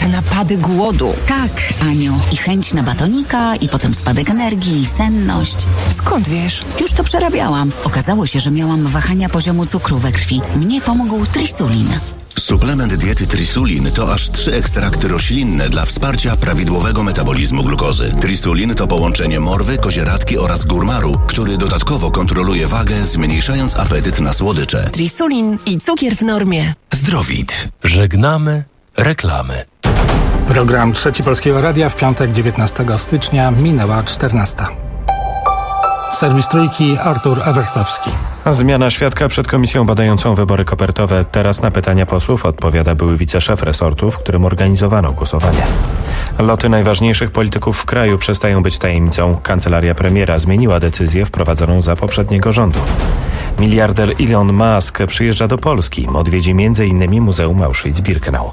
jak napady głodu. Tak, Aniu. I chęć na batonika, i potem spadek energii, i senność. Skąd wiesz? Już to przerabiałam. Okazało się, że miałam wahania poziomu cukru we krwi. Mnie pomógł Trisulin. Suplement diety Trisulin to aż 3 ekstrakty roślinne dla wsparcia prawidłowego metabolizmu glukozy. Trisulin to połączenie morwy, kozieradki oraz górmaru, który dodatkowo kontroluje wagę, zmniejszając apetyt na słodycze. Trisulin i cukier w normie. Zdrowit. Żegnamy reklamy. Program Trzeci Polskiego Radia w piątek 19 stycznia minęła 14. Serwis Trójki, Artur Awertowski. Zmiana świadka przed komisją badającą wybory kopertowe. Teraz na pytania posłów odpowiada były wiceszef resortu, w którym organizowano głosowanie. Loty najważniejszych polityków w kraju przestają być tajemnicą. Kancelaria premiera zmieniła decyzję wprowadzoną za poprzedniego rządu. Miliarder Elon Musk przyjeżdża do Polski. Odwiedzi m.in. Muzeum Auschwitz-Birkenau.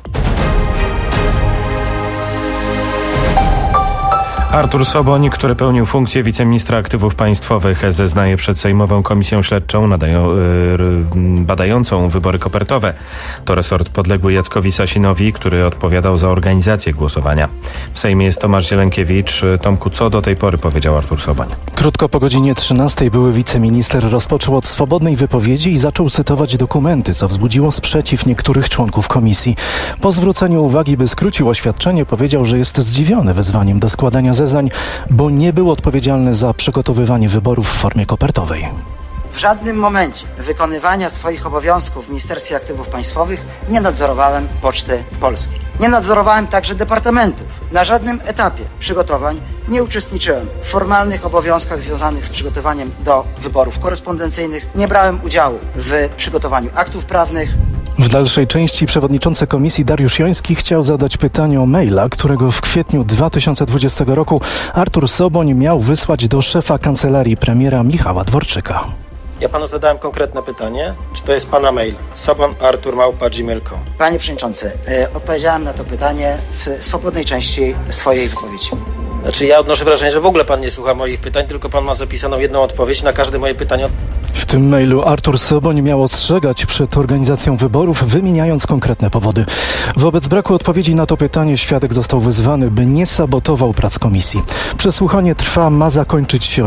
Artur Soboń, który pełnił funkcję wiceministra aktywów państwowych, zeznaje przed Sejmową Komisją Śledczą badającą wybory kopertowe. To resort podległy Jackowi Sasinowi, który odpowiadał za organizację głosowania. W Sejmie jest Tomasz Zielonkiewicz. Tomku, co do tej pory powiedział Artur Soboń? Krótko po godzinie 13 były wiceminister rozpoczął od swobodnej wypowiedzi i zaczął cytować dokumenty, co wzbudziło sprzeciw niektórych członków komisji. Po zwróceniu uwagi, by skrócił oświadczenie, powiedział, że jest zdziwiony wezwaniem do składania zeznań, bo nie był odpowiedzialny za przygotowywanie wyborów w formie kopertowej. W żadnym momencie wykonywania swoich obowiązków w Ministerstwie Aktywów Państwowych nie nadzorowałem Poczty Polskiej. Nie nadzorowałem także departamentów. Na żadnym etapie przygotowań nie uczestniczyłem w formalnych obowiązkach związanych z przygotowaniem do wyborów korespondencyjnych. Nie brałem udziału w przygotowaniu aktów prawnych. W dalszej części przewodniczący komisji Dariusz Joński chciał zadać pytanie o maila, którego w kwietniu 2020 roku Artur Soboń miał wysłać do szefa kancelarii premiera Michała Dworczyka. Ja panu zadałem konkretne pytanie, czy to jest pana mail? sobon@gmail.com. Panie przewodniczący, odpowiedziałem na to pytanie w swobodnej części swojej wypowiedzi. Znaczy ja odnoszę wrażenie, że w ogóle pan nie słucha moich pytań, tylko pan ma zapisaną jedną odpowiedź na każde moje pytanie. W tym mailu Artur Soboń miał ostrzegać przed organizacją wyborów, wymieniając konkretne powody. Wobec braku odpowiedzi na to pytanie świadek został wezwany, by nie sabotował prac komisji. Przesłuchanie ma zakończyć się o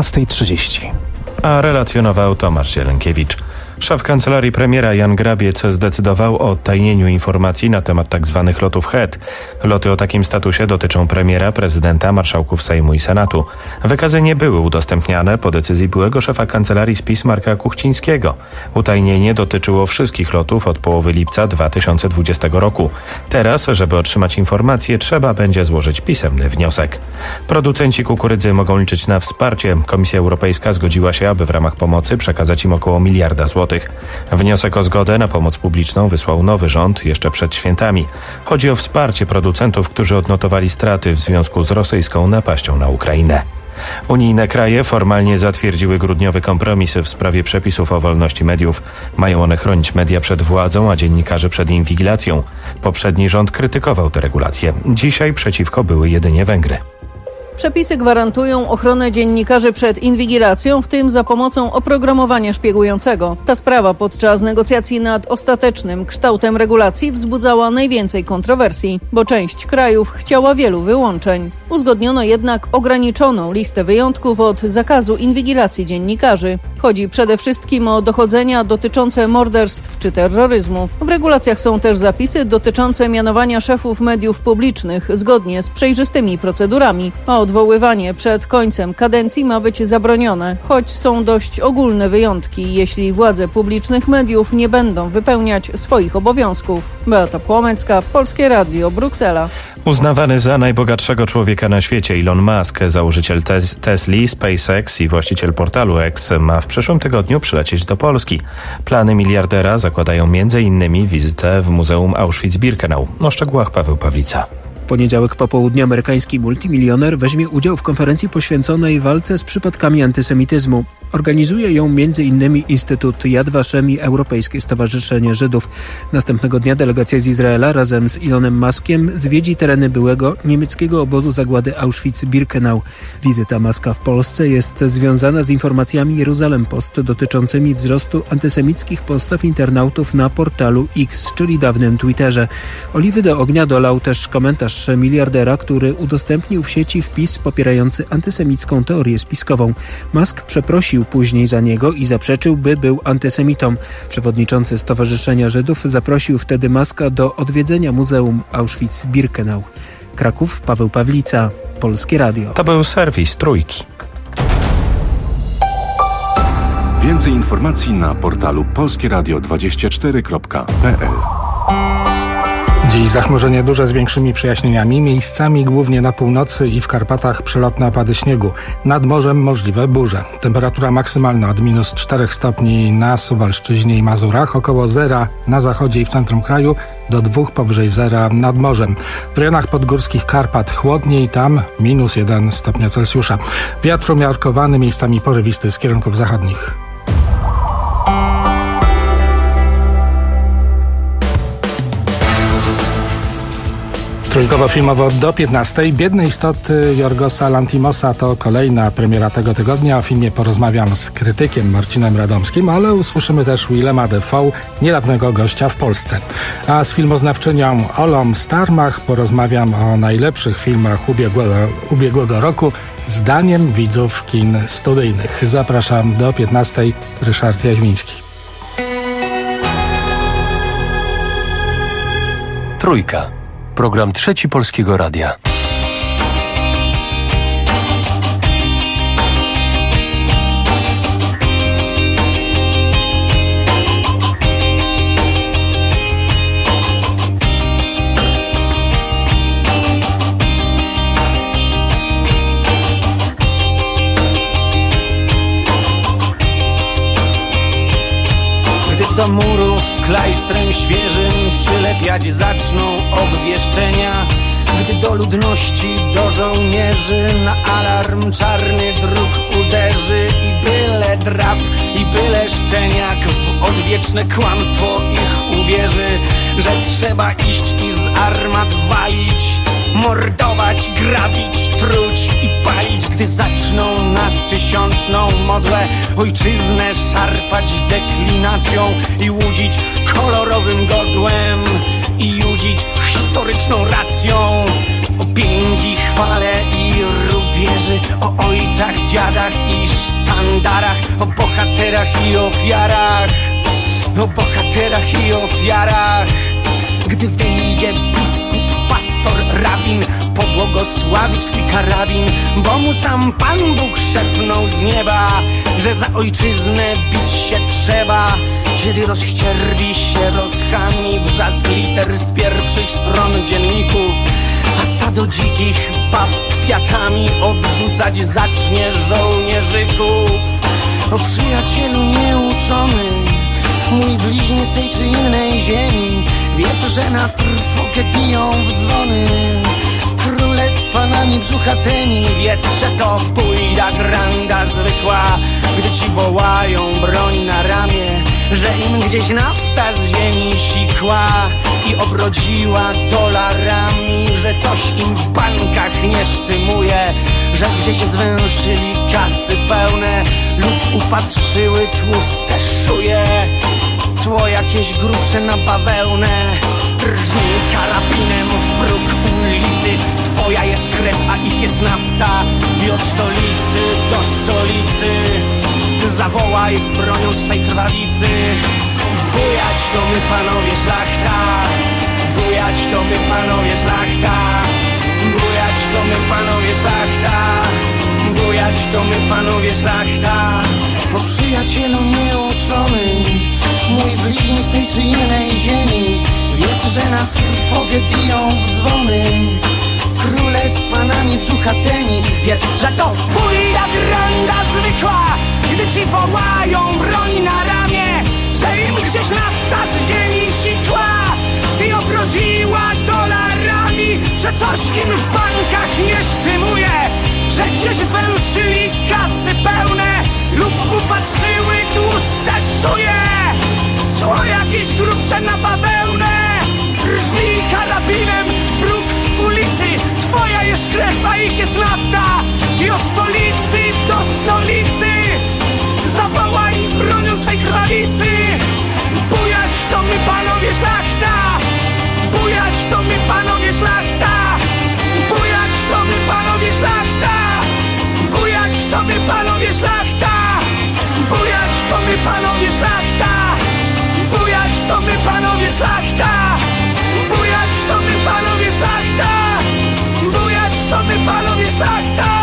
17:30. A relacjonował Tomasz Zielonkiewicz. Szef kancelarii premiera Jan Grabiec zdecydował o odtajnieniu informacji na temat tzw. lotów HEAD. Loty o takim statusie dotyczą premiera, prezydenta, marszałków Sejmu i Senatu. Wykazy nie były udostępniane po decyzji byłego szefa kancelarii PiS Marka Kuchcińskiego. Utajnienie dotyczyło wszystkich lotów od połowy lipca 2020 roku. Teraz, żeby otrzymać informacje, trzeba będzie złożyć pisemny wniosek. Producenci kukurydzy mogą liczyć na wsparcie. Komisja Europejska zgodziła się, aby w ramach pomocy przekazać im około 1 miliarda złotych. Wniosek o zgodę na pomoc publiczną wysłał nowy rząd jeszcze przed świętami. Chodzi o wsparcie producentów, którzy odnotowali straty w związku z rosyjską napaścią na Ukrainę. Unijne kraje formalnie zatwierdziły grudniowy kompromis w sprawie przepisów o wolności mediów. Mają one chronić media przed władzą, a dziennikarzy przed inwigilacją. Poprzedni rząd krytykował te regulacje. Dzisiaj przeciwko były jedynie Węgry. Przepisy gwarantują ochronę dziennikarzy przed inwigilacją, w tym za pomocą oprogramowania szpiegującego. Ta sprawa podczas negocjacji nad ostatecznym kształtem regulacji wzbudzała najwięcej kontrowersji, bo część krajów chciała wielu wyłączeń. Uzgodniono jednak ograniczoną listę wyjątków od zakazu inwigilacji dziennikarzy. Chodzi przede wszystkim o dochodzenia dotyczące morderstw czy terroryzmu. W regulacjach są też zapisy dotyczące mianowania szefów mediów publicznych zgodnie z przejrzystymi procedurami, a odwoływanie przed końcem kadencji ma być zabronione, choć są dość ogólne wyjątki, jeśli władze publicznych mediów nie będą wypełniać swoich obowiązków. Beata Płomecka, Polskie Radio, Bruksela. Uznawany za najbogatszego człowieka na świecie Elon Musk, założyciel Tesli, SpaceX i właściciel portalu X, ma w przyszłym tygodniu przylecieć do Polski. Plany miliardera zakładają m.in. wizytę w Muzeum Auschwitz-Birkenau. O szczegółach Paweł Pawlica. W poniedziałek po południu amerykański multimilioner weźmie udział w konferencji poświęconej walce z przypadkami antysemityzmu. Organizuje ją m.in. Instytut Yad Vashem i Europejskie Stowarzyszenie Żydów. Następnego dnia delegacja z Izraela razem z Elonem Muskiem zwiedzi tereny byłego niemieckiego obozu zagłady Auschwitz-Birkenau. Wizyta Muska w Polsce jest związana z informacjami Jeruzalem Post dotyczącymi wzrostu antysemickich postaw internautów na portalu X, czyli dawnym Twitterze. Oliwy do ognia dolał też komentarz miliardera, który udostępnił w sieci wpis popierający antysemicką teorię spiskową. Musk przeprosił później za niego i zaprzeczył, by był antysemitą. Przewodniczący Stowarzyszenia Żydów zaprosił wtedy Muska do odwiedzenia Muzeum Auschwitz-Birkenau. Kraków, Paweł Pawlica, Polskie Radio. To był serwis Trójki. Więcej informacji na portalu polskieradio24.pl. Dziś zachmurzenie duże z większymi przejaśnieniami, miejscami głównie na północy i w Karpatach przelotne opady śniegu. Nad morzem możliwe burze. Temperatura maksymalna od -4 stopni na Suwalszczyźnie i Mazurach, około 0 na zachodzie i w centrum kraju, do 2 powyżej 0 nad morzem. W rejonach podgórskich Karpat chłodniej, tam -1 stopnia Celsjusza. Wiatr umiarkowany, miejscami porywisty z kierunków zachodnich. Trójkowo-filmowo do 15:00. Biedne istoty Jorgosa Lantimosa to kolejna premiera tego tygodnia. O filmie porozmawiam z krytykiem Marcinem Radomskim, ale usłyszymy też Willema Dafoe, niedawnego gościa w Polsce. A z filmoznawczynią Olą Starmach porozmawiam o najlepszych filmach ubiegłego roku zdaniem widzów kin studyjnych. Zapraszam do 15:00. Ryszard Jaźmiński. Trójka. Program Trzeci Polskiego Radia. Do murów klajstrem świeżym przylepiać zaczną obwieszczenia, gdy do ludności, do żołnierzy na alarm czarny druk uderzy i byle drap, i byle szczeniak w odwieczne kłamstwo ich uwierzy, że trzeba iść i z armat walić, mordować, grabić, truć i palić, gdy zaczną na tysiączną modłę ojczyznę szarpać deklinacją i łudzić kolorowym godłem i judzić historyczną racją o piędzi, chwale i rubieży, o ojcach, dziadach i sztandarach, o bohaterach i ofiarach, o bohaterach i ofiarach. Gdy wyjdzie biskup, pastor, rabin, pobłogosławić twój karabin, bo mu sam Pan Bóg szepnął z nieba, że za ojczyznę bić się trzeba. Kiedy rozścierwi się rozchami wrzask liter z pierwszych stron dzienników, a stado dzikich bab kwiatami obrzucać zacznie żołnierzyków. O przyjacielu nieuczony, mój bliźni z tej czy innej ziemi, wiedz, że na trwogę biją w dzwony króle z panami brzuchatymi. Wiedz, że to bójda granda zwykła, gdy ci wołają broń na ramię, że im gdzieś nafta z ziemi sikła i obrodziła dolarami, że coś im w bankach nie sztymuje, że gdzieś zwęszyli kasy pełne lub upatrzyły tłuste szuje, cło jakieś grubsze na bawełnę, rżnij karabinem w próg ulicy. Twoja jest krew, a ich jest nafta i od stolicy do stolicy zawołaj bronią swej krwawicy. Bujać to my panowie szlachta, bujać to my panowie szlachta, bujać to my panowie szlachta, bujać to my panowie szlachta. O przyjacielu nieuczony, mój bliźni z tej czy innej ziemi, wiedz, że na trwogę biją w dzwony króle z panami brzuchatymi. Wiedz, że to bójda granda zwykła, gdy ci wołają broń na ramię, że im gdzieś nafta z ziemi sikła i obrodziła dolarami, że coś im w bankach nie sztymuje, że gdzieś zwęszyli kasy pełne lub upatrzyły tłuste szuje. Szło jakieś grubsze na bawełnę, rżnij karabinem w próg ulicy. Twoja jest krew, a ich jest nafta. I od stolicy do stolicy zawołaj bronią swej krawicy. Bujać to my panowie szlachta, bujać to my panowie szlachta, bujać to my panowie szlachta, bujać to my panowie szlachta, bujać to my panowie szlachta, bujać to my panowie szlachta, bujać to my panowie szlachta, bujać to my panowie szlachta.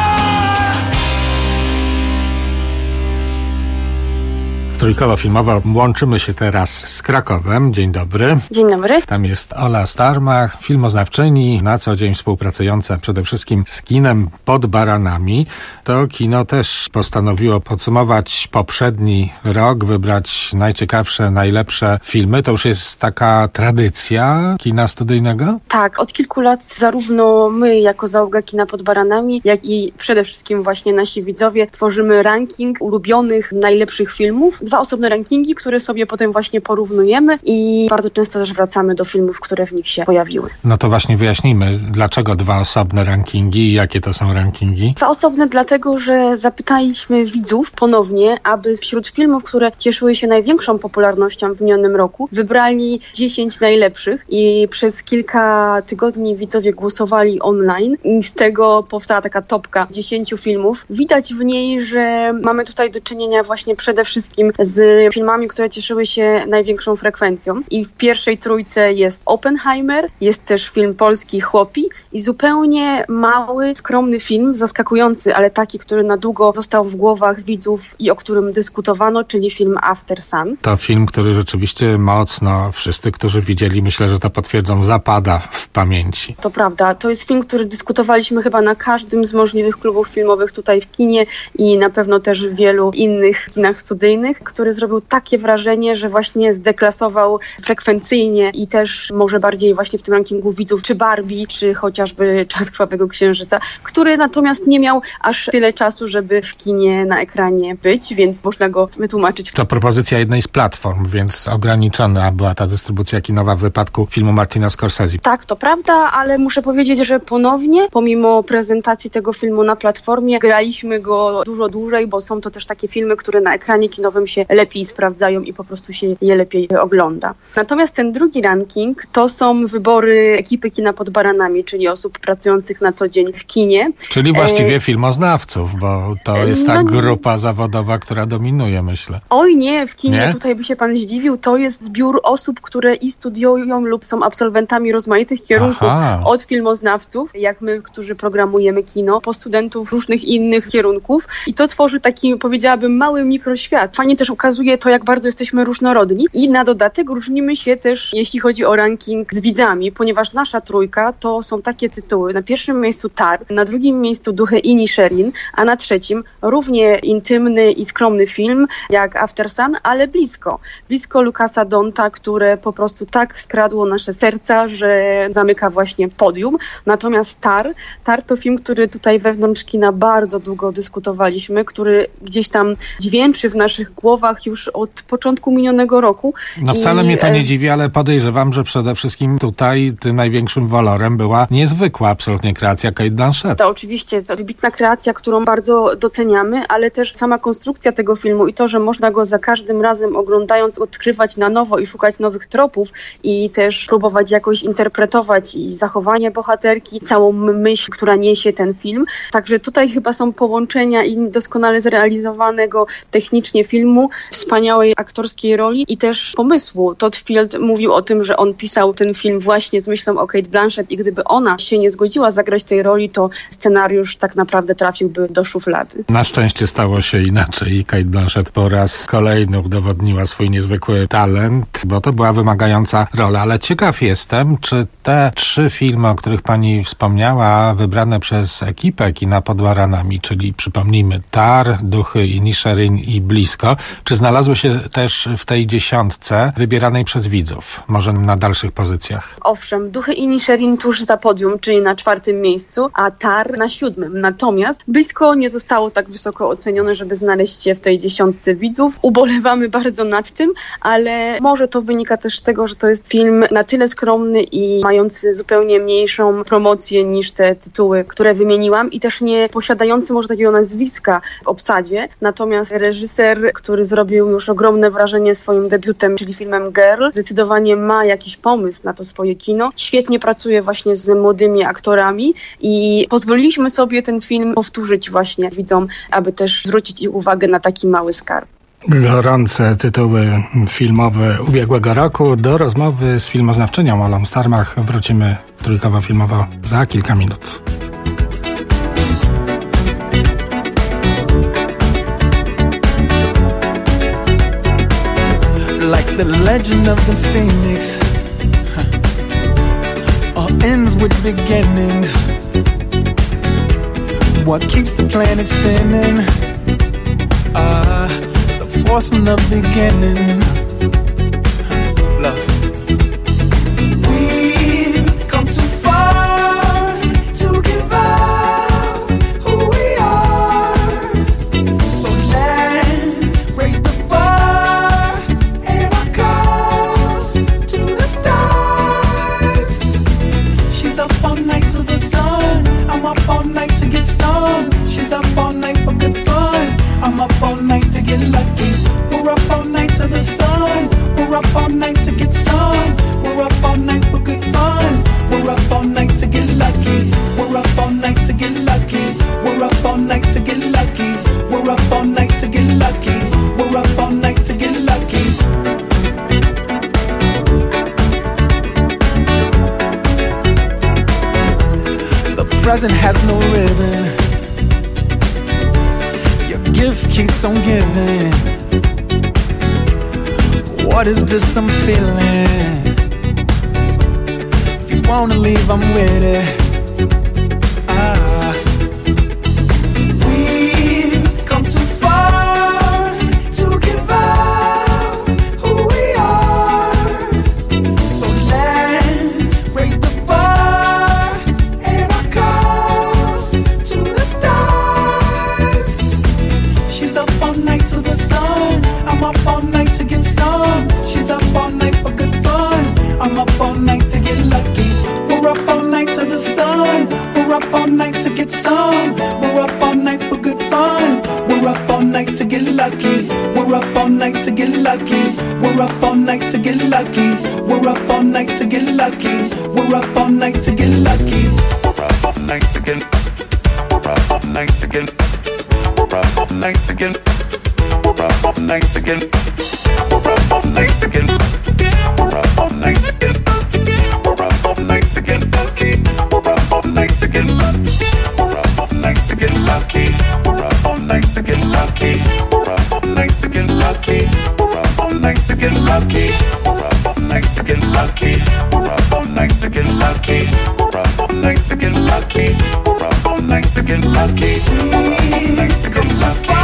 Trójkowo filmowo łączymy się teraz z Krakowem. Dzień dobry. Dzień dobry. Tam jest Ola Starmach, filmoznawczyni, na co dzień współpracująca przede wszystkim z kinem Pod Baranami. To kino też postanowiło podsumować poprzedni rok, wybrać najciekawsze, najlepsze filmy. To już jest taka tradycja kina studyjnego? Tak, od kilku lat zarówno my jako załoga kina Pod Baranami, jak i przede wszystkim właśnie nasi widzowie tworzymy ranking ulubionych, najlepszych filmów. 2 osobne rankingi, które sobie potem właśnie porównujemy i bardzo często też wracamy do filmów, które w nich się pojawiły. No to właśnie wyjaśnijmy, dlaczego 2 osobne rankingi i jakie to są rankingi? 2 osobne dlatego, że zapytaliśmy widzów ponownie, aby wśród filmów, które cieszyły się największą popularnością w minionym roku, wybrali 10 najlepszych i przez kilka tygodni widzowie głosowali online i z tego powstała taka topka 10 filmów. Widać w niej, że mamy tutaj do czynienia właśnie przede wszystkim z filmami, które cieszyły się największą frekwencją. I w pierwszej trójce jest Oppenheimer, jest też film polski Chłopi i zupełnie mały, skromny film, zaskakujący, ale taki, który na długo został w głowach widzów i o którym dyskutowano, czyli film After Sun. To film, który rzeczywiście mocno wszyscy, którzy widzieli, myślę, że to potwierdzą, zapada w pamięci. To prawda. To jest film, który dyskutowaliśmy chyba na każdym z możliwych klubów filmowych tutaj w kinie i na pewno też w wielu innych kinach studyjnych, który zrobił takie wrażenie, że właśnie zdeklasował frekwencyjnie i też może bardziej właśnie w tym rankingu widzów, czy Barbie, czy chociażby Czas Krwawego Księżyca, który natomiast nie miał aż tyle czasu, żeby w kinie na ekranie być, więc można go wytłumaczyć. To propozycja jednej z platform, więc ograniczona była ta dystrybucja kinowa w wypadku filmu Martina Scorsese. Tak, to prawda, ale muszę powiedzieć, że ponownie, pomimo prezentacji tego filmu na platformie, graliśmy go dużo dłużej, bo są to też takie filmy, które na ekranie kinowym się lepiej sprawdzają i po prostu się je lepiej ogląda. Natomiast ten drugi ranking to są wybory ekipy kina Pod Baranami, czyli osób pracujących na co dzień w kinie. Czyli właściwie filmoznawców, bo to jest ta grupa zawodowa, która dominuje, myślę. Oj nie, w kinie nie? Tutaj by się pan zdziwił, to jest zbiór osób, które i studiują lub są absolwentami rozmaitych kierunków. Aha. Od filmoznawców, jak my, którzy programujemy kino, po studentów różnych innych kierunków i to tworzy taki, powiedziałabym, mały mikroświat. Fajnie też ukazuje to, jak bardzo jesteśmy różnorodni i na dodatek różnimy się też, jeśli chodzi o ranking z widzami, ponieważ nasza trójka to są takie tytuły. Na pierwszym miejscu Tar, na drugim miejscu Duchy Inisherin, a na trzecim równie intymny i skromny film jak After Sun, ale blisko Lucasa Donta, które po prostu tak skradło nasze serca, że zamyka właśnie podium. Natomiast Tar to film, który tutaj wewnątrz kina bardzo długo dyskutowaliśmy, który gdzieś tam dźwięczy w naszych głowach już od początku minionego roku. No wcale mnie to nie dziwi, ale podejrzewam, że przede wszystkim tutaj tym największym walorem była niezwykła absolutnie kreacja Cate Blanchett. To oczywiście to wybitna kreacja, którą bardzo doceniamy, ale też sama konstrukcja tego filmu i to, że można go za każdym razem oglądając odkrywać na nowo i szukać nowych tropów i też próbować jakoś interpretować i zachowanie bohaterki, całą myśl, która niesie ten film. Także tutaj chyba są połączenia i doskonale zrealizowanego technicznie filmu, wspaniałej aktorskiej roli i też pomysłu. Todd Field mówił o tym, że on pisał ten film właśnie z myślą o Cate Blanchett i gdyby ona się nie zgodziła zagrać tej roli, to scenariusz tak naprawdę trafiłby do szuflady. Na szczęście stało się inaczej i Cate Blanchett po raz kolejny udowodniła swój niezwykły talent, bo to była wymagająca rola, ale ciekaw jestem, czy te 3 filmy, o których pani wspomniała, wybrane przez ekipę kina Pod Baranami, czyli przypomnijmy Tar, Duchy Inisherin i Blisko, czy znalazły się też w tej 10 wybieranej przez widzów, może na dalszych pozycjach? Owszem, Duchy Inisherin tuż za podium czyli na 4. miejscu, a Tar na 7. Natomiast Blisko nie zostało tak wysoko ocenione, żeby znaleźć się w tej 10 widzów. Ubolewamy bardzo nad tym, ale może to wynika też z tego, że to jest film na tyle skromny i mający zupełnie mniejszą promocję niż te tytuły, które wymieniłam i też nie posiadający może takiego nazwiska w obsadzie. Natomiast reżyser, który zrobił już ogromne wrażenie swoim debiutem, czyli filmem Girl, zdecydowanie ma jakiś pomysł na to swoje kino. Świetnie pracuje właśnie z młodymi aktorami i pozwoliliśmy sobie ten film powtórzyć właśnie widzom, aby też zwrócić ich uwagę na taki mały skarb. Gorące tytuły filmowe ubiegłego roku. Do rozmowy z filmoznawczynią Olą Starmach wrócimy trójkowo filmowo za kilka minut. Like the legend of the phoenix, all ends with beginnings. What keeps the planet spinning? The force from the beginning. Love. We've come too far to give up who we are. So let's raise the bar and our cups to the stars. She's up all night to the sun. I'm up all night to get some. She's up all night for good fun. I'm up all night to get lucky. We're up all night to the sun. We're up all night to get some. We're up all night for good fun. We're up all night to get lucky. We're up all night to get lucky. We're up all night to get lucky. We're up all night to get lucky. We're up all night to get lucky. The present has no ribbon. Gift keeps on giving. What is this I'm feeling? If you wanna leave, I'm with it. We've come too far to give up who we are. So let's raise the bar and our cups to the stars. She's up all night to the sun. I'm up all night to get some. She's up all night for good fun. I'm up all night to get lucky. We're up all night to the sun. We're up all night to get some. We're up all night for good fun. We're up all night to get lucky. We're up all night to get lucky. We're up all night to get lucky. We're up all night to get lucky. We're up all night to get lucky. We're up all night to get. We're up all night to get. We're up all night to get. We're up all night to get. We're up all night to get. We're up all night to get. We're up all night to get lucky. We're up all night to get lucky. We're up all night to get lucky. We're up all night to get lucky. We're up all night to get lucky. We're up all night to get lucky. We're up all night to get lucky. We're up all night to get lucky. We're up all night to get lucky. We're up all night to get lucky. We're up all night to get lucky.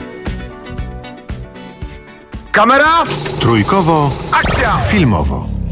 Kamera! Trójkowo. Akcja! Filmowo.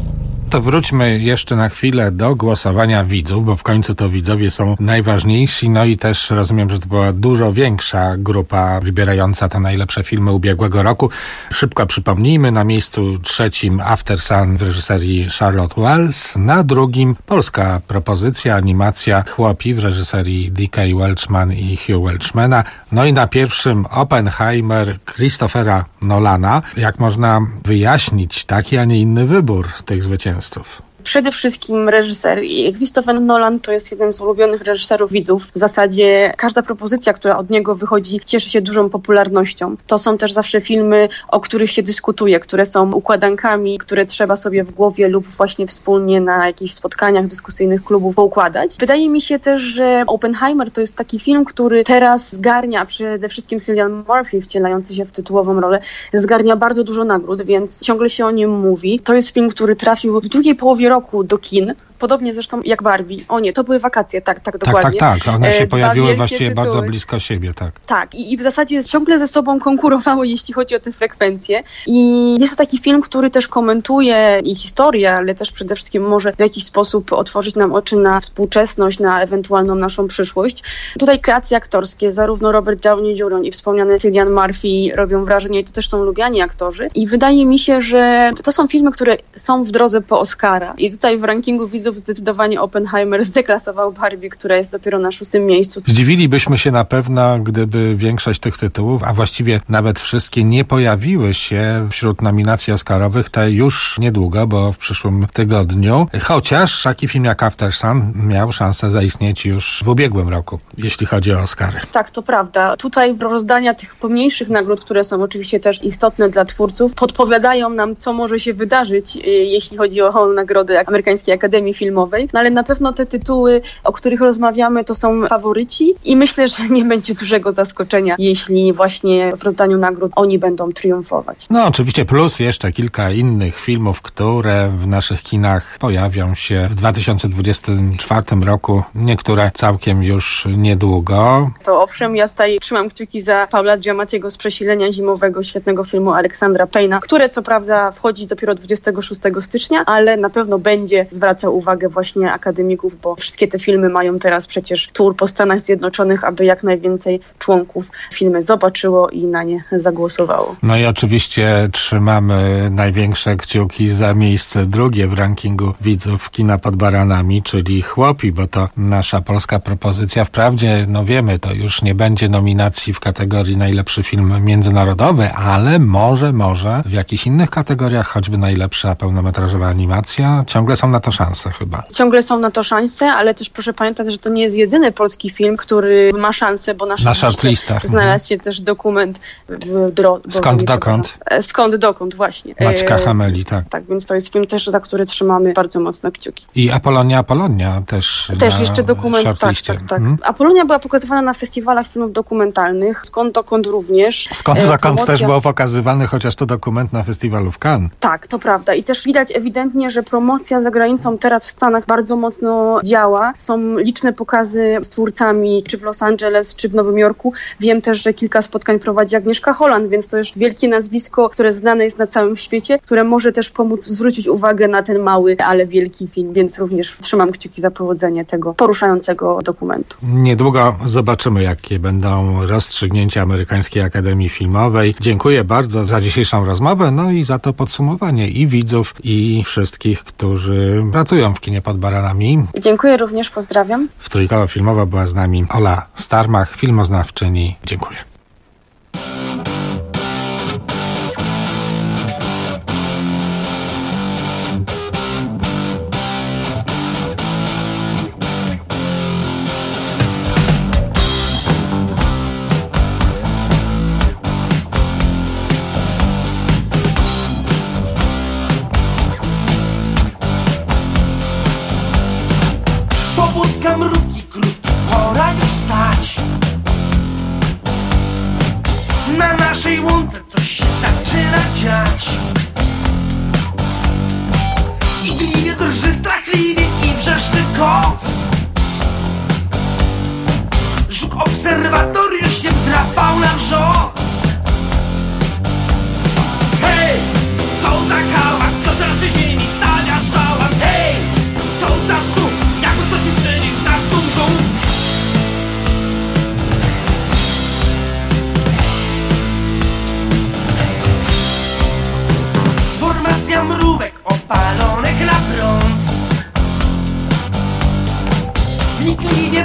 To wróćmy jeszcze na chwilę do głosowania widzów, bo w końcu to widzowie są najważniejsi, no i też rozumiem, że to była dużo większa grupa wybierająca te najlepsze filmy ubiegłego roku. Szybko przypomnijmy, na miejscu 3 After Sun w reżyserii Charlotte Wells, na 2 polska propozycja, animacja Chłopi w reżyserii D.K. Welchman i Hugh Welchmana, no i na 1 Oppenheimer Christophera Nolana. Jak można wyjaśnić taki, a nie inny wybór tych zwycięzców? Przede wszystkim reżyser. I Christopher Nolan to jest jeden z ulubionych reżyserów widzów. W zasadzie każda propozycja, która od niego wychodzi, cieszy się dużą popularnością. To są też zawsze filmy, o których się dyskutuje, które są układankami, które trzeba sobie w głowie lub właśnie wspólnie na jakichś spotkaniach dyskusyjnych klubów poukładać. Wydaje mi się też, że Oppenheimer to jest taki film, który teraz zgarnia przede wszystkim Cillian Murphy, wcielający się w tytułową rolę, zgarnia bardzo dużo nagród, więc ciągle się o nim mówi. To jest film, który trafił w drugiej połowie roku do kin. Podobnie zresztą jak Barbie. O nie, to były wakacje, tak, dokładnie. Tak. One się pojawiły właściwie tytuły. Bardzo blisko siebie, tak. Tak, i w zasadzie ciągle ze sobą konkurowały, jeśli chodzi o te frekwencje. I jest to taki film, który też komentuje i historię, ale też przede wszystkim może w jakiś sposób otworzyć nam oczy na współczesność, na ewentualną naszą przyszłość. Tutaj kreacje aktorskie, zarówno Robert Downey Jr. i wspomniany Cillian Murphy robią wrażenie i to też są lubiani aktorzy. I wydaje mi się, że to są filmy, które są w drodze po Oscara. I tutaj w rankingu widzów zdecydowanie Oppenheimer zdeklasował Barbie, która jest dopiero na 6. miejscu. Zdziwilibyśmy się na pewno, gdyby większość tych tytułów, a właściwie nawet wszystkie, nie pojawiły się wśród nominacji oscarowych, te już niedługo, bo w przyszłym tygodniu. Chociaż taki film jak After Sun miał szansę zaistnieć już w ubiegłym roku, jeśli chodzi o Oscary. Tak, to prawda. Tutaj rozdania tych pomniejszych nagród, które są oczywiście też istotne dla twórców, podpowiadają nam, co może się wydarzyć, jeśli chodzi o nagrody Amerykańskiej Akademii Filmowej. No ale na pewno te tytuły, o których rozmawiamy, to są faworyci i myślę, że nie będzie dużego zaskoczenia, jeśli właśnie w rozdaniu nagród oni będą triumfować. No oczywiście, plus jeszcze kilka innych filmów, które w naszych kinach pojawią się w 2024 roku, niektóre całkiem już niedługo. To owszem, ja tutaj trzymam kciuki za Paula Giamattiego z Przesilenia zimowego, świetnego filmu Aleksandra Payna, które co prawda wchodzi dopiero 26 stycznia, ale na pewno będzie zwracał uwagę właśnie akademików, bo wszystkie te filmy mają teraz przecież tour po Stanach Zjednoczonych, aby jak najwięcej członków filmy zobaczyło i na nie zagłosowało. No i oczywiście trzymamy największe kciuki za miejsce 2 w rankingu widzów kina pod baranami, czyli Chłopi, bo to nasza polska propozycja. Wprawdzie, no wiemy, to już nie będzie nominacji w kategorii najlepszy film międzynarodowy, ale może w jakichś innych kategoriach, choćby najlepsza pełnometrażowa animacja, ciągle są na to szanse chyba. Ciągle są na to szanse, ale też proszę pamiętać, że to nie jest jedyny polski film, który ma szansę, bo na shortlistach znalazł się też dokument w drodze. Skąd dokąd? Skąd dokąd, właśnie. Maćka Hameli, tak. Tak, więc to jest film też, za który trzymamy bardzo mocno kciuki. I Apolonia też jeszcze dokument, tak. Apolonia była pokazywana na festiwalach filmów dokumentalnych, Skąd dokąd również. Skąd dokąd też było pokazywany, chociaż to dokument na festiwalu w Cannes. Tak, to prawda. I też widać ewidentnie, że promocja za granicą teraz w Stanach bardzo mocno działa. Są liczne pokazy z twórcami, czy w Los Angeles, czy w Nowym Jorku. Wiem też, że kilka spotkań prowadzi Agnieszka Holland, więc to już wielkie nazwisko, które znane jest na całym świecie, które może też pomóc zwrócić uwagę na ten mały, ale wielki film, więc również trzymam kciuki za powodzenie tego poruszającego dokumentu. Niedługo zobaczymy, jakie będą rozstrzygnięcia Amerykańskiej Akademii Filmowej. Dziękuję bardzo za dzisiejszą rozmowę, no i za to podsumowanie i widzów, i wszystkich, którzy pracują w kinie pod baranami. Dziękuję również, pozdrawiam. W Trójkoło Filmowo była z nami Ola Starmach, filmoznawczyni. Dziękuję. Pobudka mrówki krótki, pora już stać. Na naszej łące coś się zaczyna dziać. Igliwie drży strachliwie i wrzeszczy kos. Żuk obserwator już się wdrapał na wrzos. Hej, co za hałas, co szerszy ziemi stawia szałas.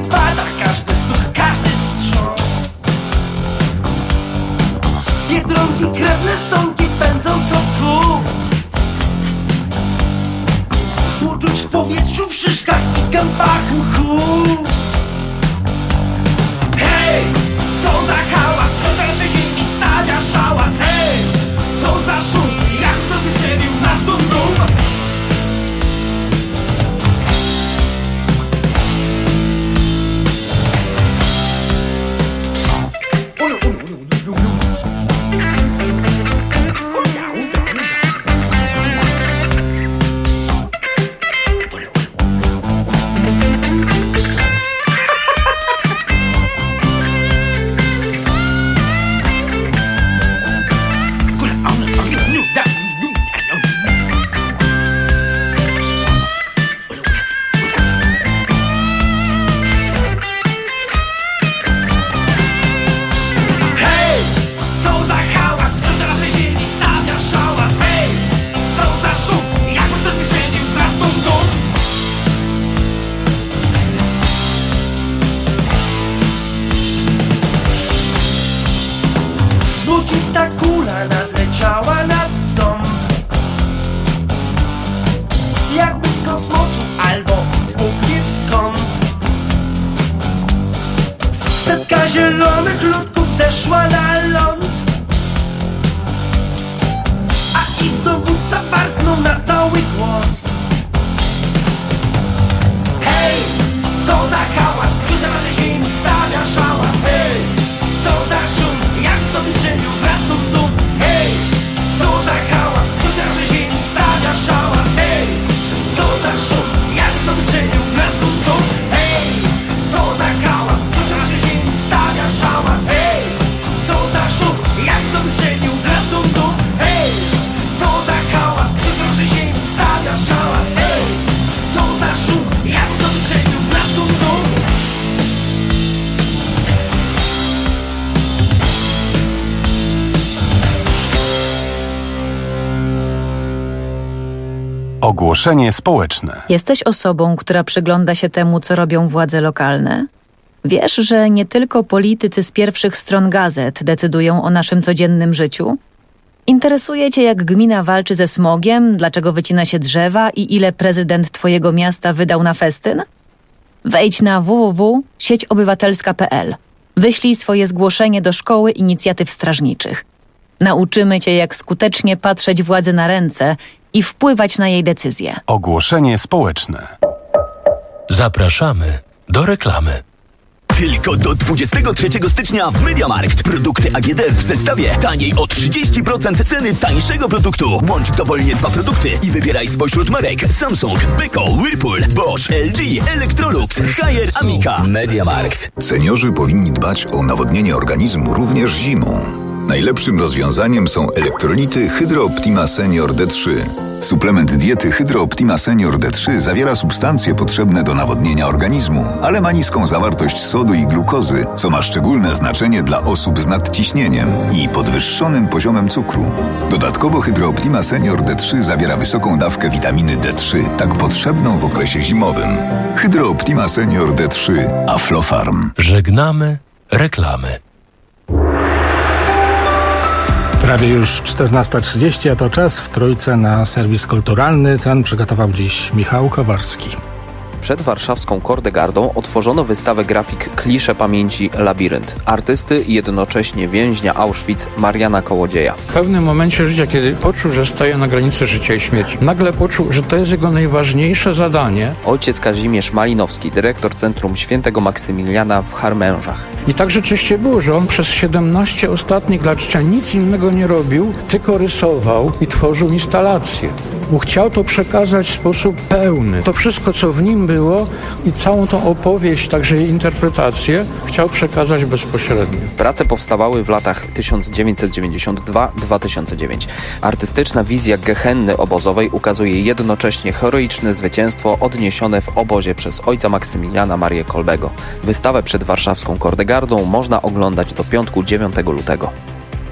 pada, każdy stuk, każdy wstrząs. Biedronki, krewne stonki pędzą co tu. Słuczuć w powietrzu, w szyszkach i gębach mchu. Hej, co za hałas, kto za nasze ziemi stawia szałas. Hej, co za szum, jak ktoś wystrzelił w nas dum dum. Złocista kula nadleciała nad dom, jakby z kosmosu albo Bóg wie skąd. Setka zielonych ludków zeszła na ląd, a ich dowódca warknął na cały głos. Hej, co za hałas, tu za nasze ziemi stawia szałas. Hej, co za szum, jak to wystrzelił wraz dum dum. Hej, co za hałas, tu za nasze ziemi stawia szałas. Hej, co za szum, jak to wystrzelił wraz dum dum. Hej, co za hałas, tu za nasze ziemi stawia szałas. Hej, co za szum, jak to wystrzelił wraz dum dum. Hej, co za hałas, tu za nasze ziemi stawia szałas. Hej, co za szum, jak to wystrzelił wraz dum dum. Ogłoszenie społeczne. Jesteś osobą, która przygląda się temu, co robią władze lokalne? Wiesz, że nie tylko politycy z pierwszych stron gazet decydują o naszym codziennym życiu? Interesuje cię, jak gmina walczy ze smogiem, dlaczego wycina się drzewa i ile prezydent twojego miasta wydał na festyn? Wejdź na www.sieciobywatelska.pl. Wyślij swoje zgłoszenie do Szkoły Inicjatyw Strażniczych. Nauczymy cię, jak skutecznie patrzeć władzy na ręce i wpływać na jej decyzje. Ogłoszenie społeczne. Zapraszamy do reklamy. Tylko do 23 stycznia w MediaMarkt. Produkty AGD w zestawie taniej o 30% ceny tańszego produktu. Łącz dowolnie 2 produkty i wybieraj spośród marek Samsung, Beko, Whirlpool, Bosch, LG, Electrolux, Haier, Amica. MediaMarkt. Seniorzy powinni dbać o nawodnienie organizmu również zimą. Najlepszym rozwiązaniem są elektrolity Hydro Optima Senior D3. Suplement diety Hydro Optima Senior D3 zawiera substancje potrzebne do nawodnienia organizmu, ale ma niską zawartość sodu i glukozy, co ma szczególne znaczenie dla osób z nadciśnieniem i podwyższonym poziomem cukru. Dodatkowo Hydro Optima Senior D3 zawiera wysoką dawkę witaminy D3, tak potrzebną w okresie zimowym. Hydro Optima Senior D3 Aflofarm. Żegnamy reklamy. Prawie już 14:30, a to czas w Trójce na serwis kulturalny. Ten przygotował dziś Michał Kowarski. Przed warszawską Kordegardą otworzono wystawę grafik Klisze pamięci Labirynt. Artysty i jednocześnie więźnia Auschwitz Mariana Kołodzieja. W pewnym momencie życia, kiedy poczuł, że staje na granicy życia i śmierci, nagle poczuł, że to jest jego najważniejsze zadanie. Ojciec Kazimierz Malinowski, dyrektor Centrum Świętego Maksymiliana w Harmężach. I tak rzeczywiście było, że on przez 17 ostatnich lat życia nic innego nie robił, tylko rysował i tworzył instalacje. Bo chciał to przekazać w sposób pełny. To wszystko, co w nim było i całą tą opowieść, także jej interpretację, chciał przekazać bezpośrednio. Prace powstawały w latach 1992-2009. Artystyczna wizja gehenny obozowej ukazuje jednocześnie heroiczne zwycięstwo odniesione w obozie przez ojca Maksymiliana Marię Kolbego. Wystawę przed warszawską Kordegardą można oglądać do piątku 9 lutego.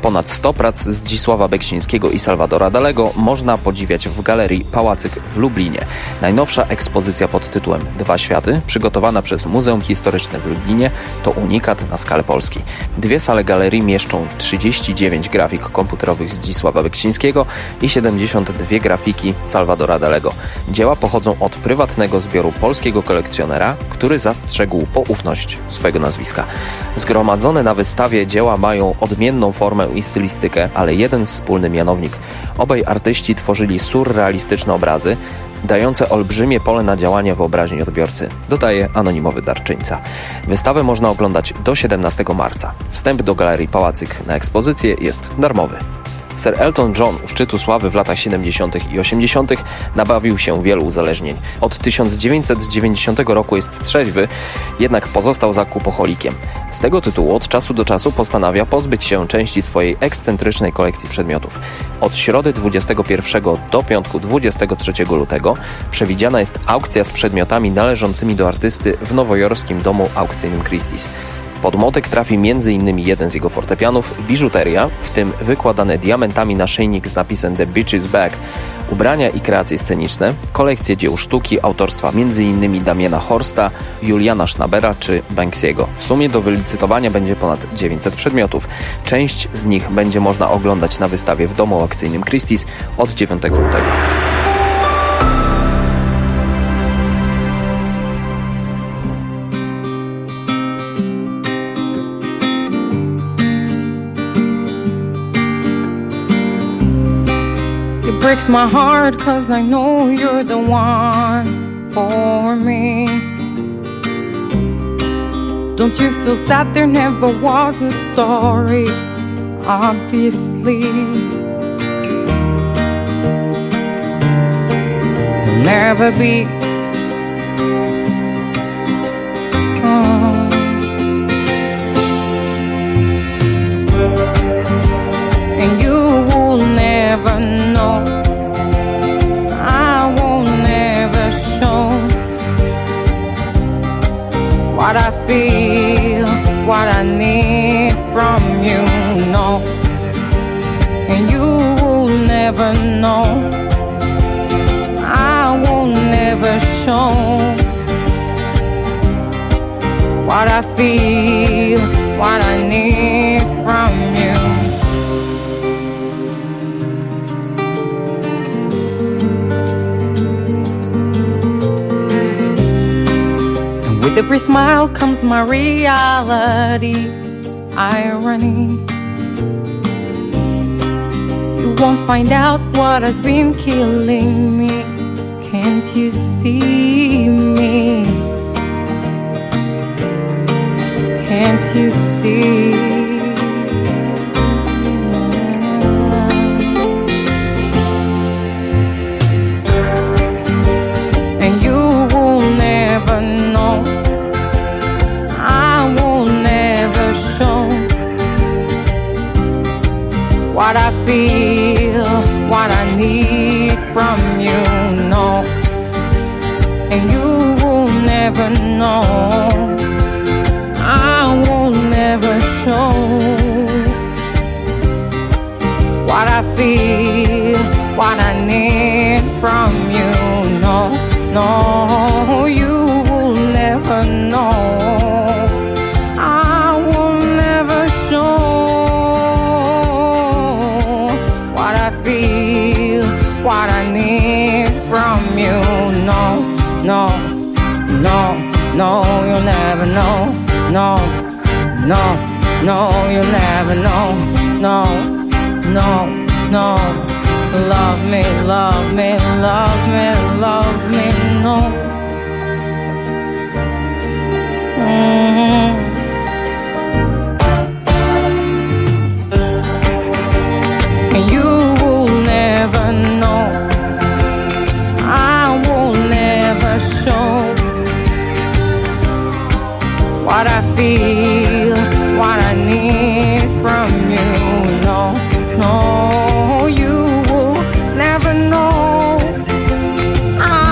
Ponad 100 prac Zdzisława Beksińskiego i Salvadora Dalego można podziwiać w Galerii Pałacyk w Lublinie. Najnowsza ekspozycja pod tytułem Dwa światy, przygotowana przez Muzeum Historyczne w Lublinie, to unikat na skalę Polski. Dwie sale galerii mieszczą 39 grafik komputerowych Zdzisława Beksińskiego i 72 grafiki Salvadora Dalego. Dzieła pochodzą od prywatnego zbioru polskiego kolekcjonera, który zastrzegł poufność swojego nazwiska. Zgromadzone na wystawie dzieła mają odmienną formę i stylistykę, ale jeden wspólny mianownik. Obaj artyści tworzyli surrealistyczne obrazy, dające olbrzymie pole na działanie wyobraźni odbiorcy, dodaje anonimowy darczyńca. Wystawę można oglądać do 17 marca. Wstęp do Galerii Pałacyk na ekspozycję jest darmowy. Sir Elton John u szczytu sławy w latach 70. i 80. nabawił się wielu uzależnień. Od 1990 roku jest trzeźwy, jednak pozostał zakupoholikiem. Z tego tytułu od czasu do czasu postanawia pozbyć się części swojej ekscentrycznej kolekcji przedmiotów. Od środy 21 do piątku 23 lutego przewidziana jest aukcja z przedmiotami należącymi do artysty w nowojorskim domu aukcyjnym Christie's. Pod młotek trafi m.in. jeden z jego fortepianów, biżuteria, w tym wykładany diamentami naszyjnik z napisem The Bitch is Back, ubrania i kreacje sceniczne, kolekcje dzieł sztuki autorstwa m.in. Damiana Horsta, Juliana Schnabera czy Banksiego. W sumie do wylicytowania będzie ponad 900 przedmiotów. Część z nich będzie można oglądać na wystawie w domu aukcyjnym Christie's od 9 lutego. Breaks my heart 'cause I know you're the one for me. Don't you feel sad there never was a story? Obviously there'll never be. And you will never know. I won't never show what I feel, what I need from you, no. And you will never know. I won't never show what I feel, what I need from you. With every smile comes my reality, irony. You won't find out what has been killing me. Can't you see me? Can't you see? And you will never know. What I feel, what I need from you, no. And you will never know. I will never show what I feel, what I need from you, no, no. You will never know. I will never show what I need from you, no, no, no, no, you'll never know, no, no, no, you'll never know, no, no, no, love me, love me, love me, love me, no. And you will never know. I will never show what I feel, what I need from you, no, no. You will never know. I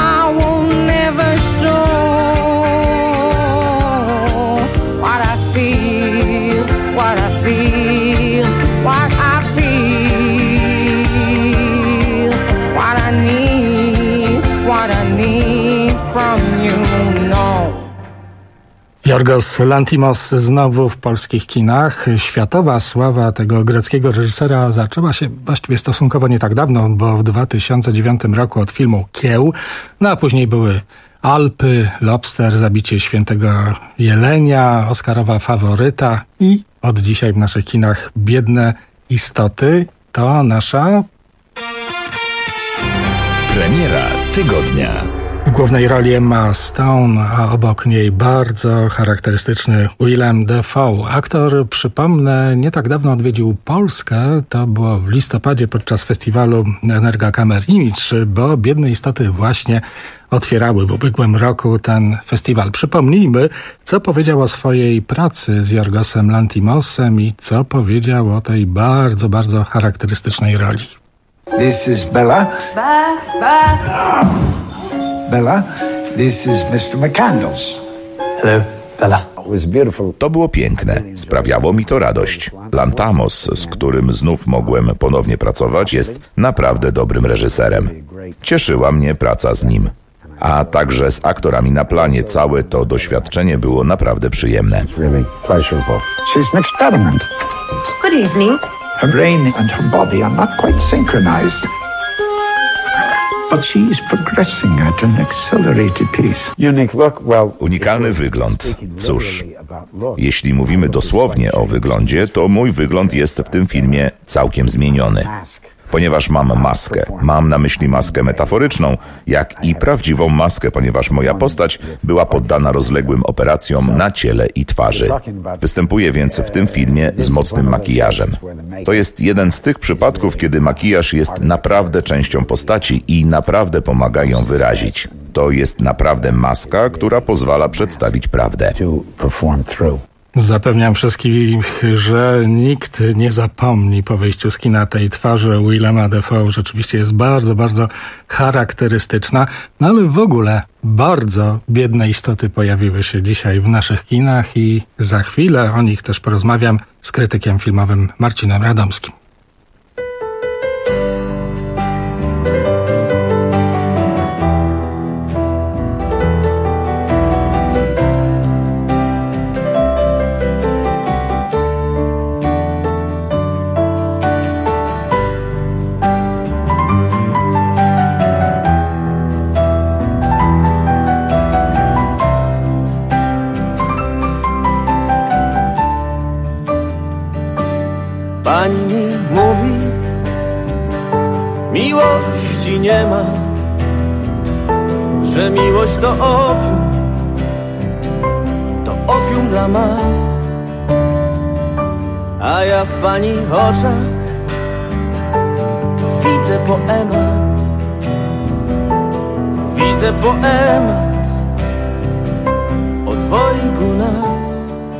from you, no. Jorgos Lanthimos znowu w polskich kinach. Światowa sława tego greckiego reżysera zaczęła się właściwie stosunkowo nie tak dawno, bo w 2009 roku od filmu Kieł, no a później były Alpy, Lobster, Zabicie świętego jelenia, Oscarowa faworyta i od dzisiaj w naszych kinach Biedne istoty. To nasza premiera tygodnia. W głównej roli Emma Stone, a obok niej bardzo charakterystyczny Willem Dafoe. Aktor, przypomnę, nie tak dawno odwiedził Polskę. To było w listopadzie podczas festiwalu Energa Kamer Image, bo Biedne istoty właśnie otwierały w ubiegłym roku ten festiwal. Przypomnijmy, co powiedział o swojej pracy z Jorgosem Lanthimosem i co powiedział o tej bardzo, bardzo charakterystycznej roli. This is Bella. Bella, this is Mr. McCandles. Hello, Bella. To było piękne. Sprawiało mi to radość. Lanthimos, z którym znów mogłem ponownie pracować, jest naprawdę dobrym reżyserem. Cieszyła mnie praca z nim. A także z aktorami na planie. Całe to doświadczenie było naprawdę przyjemne. She's an experiment. Good evening. Her brain and her body are not quite synchronized. But she's progressing at an accelerated pace. Unikalny wygląd. Cóż, jeśli mówimy dosłownie o wyglądzie, to mój wygląd jest w tym filmie całkiem zmieniony. Ponieważ mam maskę. Mam na myśli maskę metaforyczną, jak i prawdziwą maskę, ponieważ moja postać była poddana rozległym operacjom na ciele i twarzy. Występuję więc w tym filmie z mocnym makijażem. To jest jeden z tych przypadków, kiedy makijaż jest naprawdę częścią postaci i naprawdę pomaga ją wyrazić. To jest naprawdę maska, która pozwala przedstawić prawdę. Zapewniam wszystkich, że nikt nie zapomni po wyjściu z kina tej twarzy Willema Dafoe. Rzeczywiście jest bardzo, bardzo charakterystyczna. No ale w ogóle bardzo biedne istoty pojawiły się dzisiaj w naszych kinach i za chwilę o nich też porozmawiam z krytykiem filmowym Marcinem Radomskim. Pani mi mówi, miłości nie ma, że miłość to opium dla mas. A ja w pani oczach widzę poemat o dwojgu nas.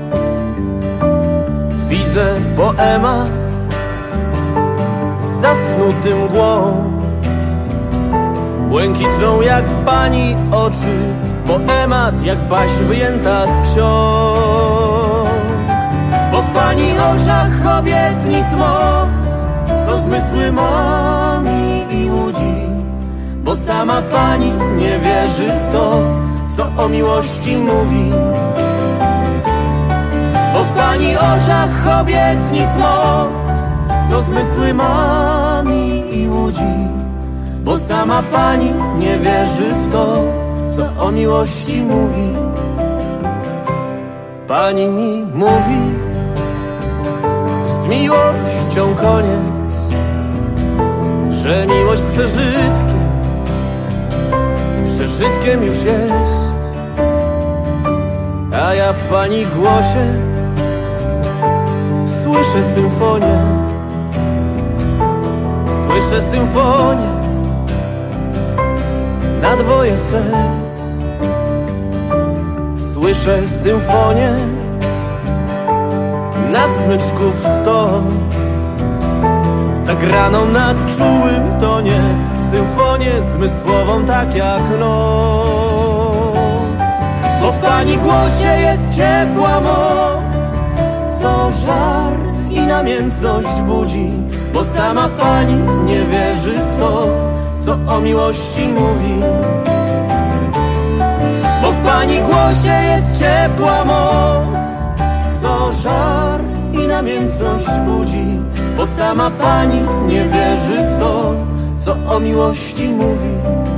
Widzę poemat zasnuty mgłą, błękitną jak pani oczy, poemat jak baśń wyjęta z ksiąg. Bo w pani oczach obietnic moc, co zmysły mami i łudzi, bo sama pani nie wierzy w to, co o miłości mówi. Bo w pani oczach obietnic moc, co zmysły mami i łudzi, bo sama pani nie wierzy w to, co o miłości mówi. Pani mi mówi, z miłością koniec, że miłość przeżytkiem już jest. A ja w pani głosie słyszę symfonię, na dwoje serc. Słyszę symfonię na smyczków 100, zagraną na czułym tonie, symfonię zmysłową tak jak noc. Bo w pani głosie jest ciepła moc, co żar i namiętność budzi, bo sama pani nie wierzy w to, co o miłości mówi. głosie jest ciepła moc, co żar i namiętność budzi, bo sama Pani nie wierzy w to, co o miłości mówi.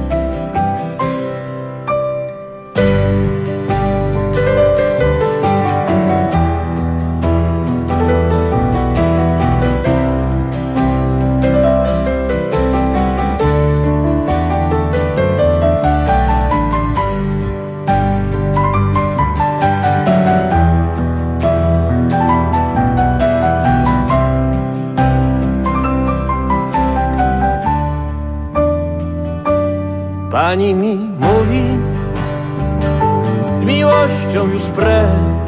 Pani mi mówi, z miłością już precz,